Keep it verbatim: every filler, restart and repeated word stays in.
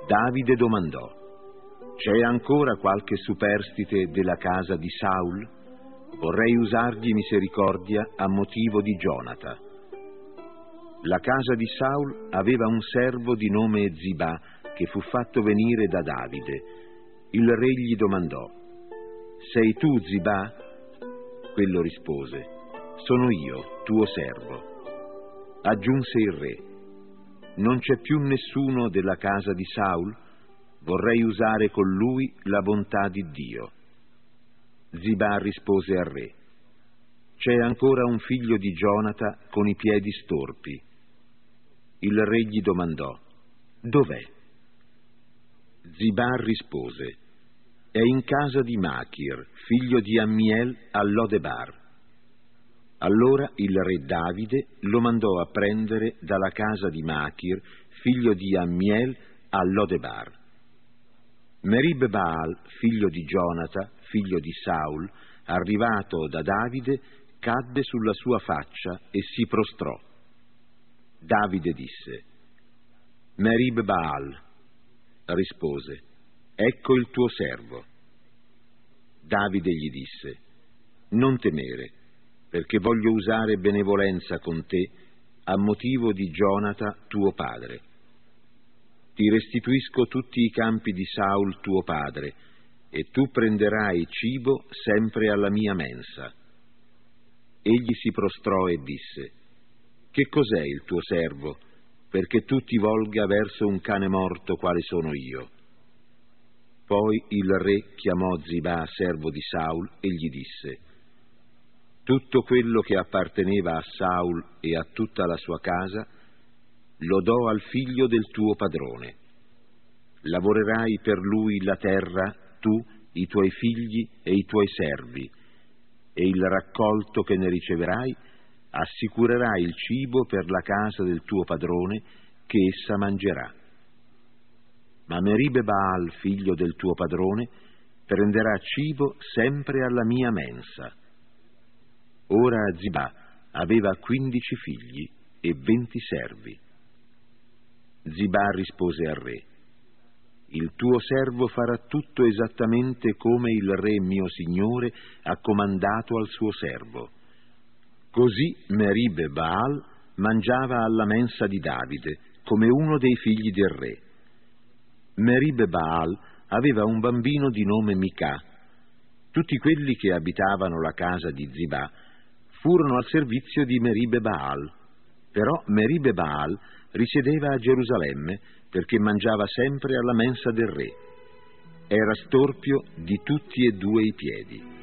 Davide domandò: «C'è ancora qualche superstite della casa di Saul? Vorrei usargli misericordia a motivo di Gionata». La casa di Saul aveva un servo di nome Zibà che fu fatto venire da Davide. Il re gli domandò: «Sei tu Zibà?» Quello rispose: «Sono io, tuo servo». Aggiunse il re: «Non c'è più nessuno della casa di Saul? Vorrei usare con lui la bontà di Dio». Zibà rispose al re: «C'è ancora un figlio di Gionata con i piedi storpi». Il re gli domandò: «Dov'è?» Zibà rispose: «È in casa di Machir, figlio di Ammiel a Lodebar». Allora il re Davide lo mandò a prendere dalla casa di Machir, figlio di Ammiel a Lodebar. Merib Baal, figlio di Gionata, figlio di Saul, arrivato da Davide, cadde sulla sua faccia e si prostrò. Davide disse: «Merib Baal». Rispose: «Ecco il tuo servo». Davide gli disse: «Non temere, perché voglio usare benevolenza con te a motivo di Gionata tuo padre. Ti restituisco tutti i campi di Saul tuo padre, e tu prenderai cibo sempre alla mia mensa». Egli si prostrò e disse: «Che cos'è il tuo servo, perché tu ti volga verso un cane morto quale sono io?» Poi il re chiamò Zibà, servo di Saul, e gli disse: «Tutto quello che apparteneva a Saul e a tutta la sua casa lo do al figlio del tuo padrone. Lavorerai per lui la terra, tu, i tuoi figli e i tuoi servi, e il raccolto che ne riceverai assicurerai il cibo per la casa del tuo padrone che essa mangerà. Ma Merib Baal, figlio del tuo padrone, prenderà cibo sempre alla mia mensa». Ora Zibà aveva quindici figli e venti servi. Zibà rispose al re: «Il tuo servo farà tutto esattamente come il re mio signore ha comandato al suo servo». Così Merib Baal mangiava alla mensa di Davide come uno dei figli del re. Merib Baal aveva un bambino di nome Mica. Tutti quelli che abitavano la casa di Zibà furono al servizio di Merib Baal, però Merib Baal risiedeva a Gerusalemme perché mangiava sempre alla mensa del re. Era storpio di tutti e due i piedi.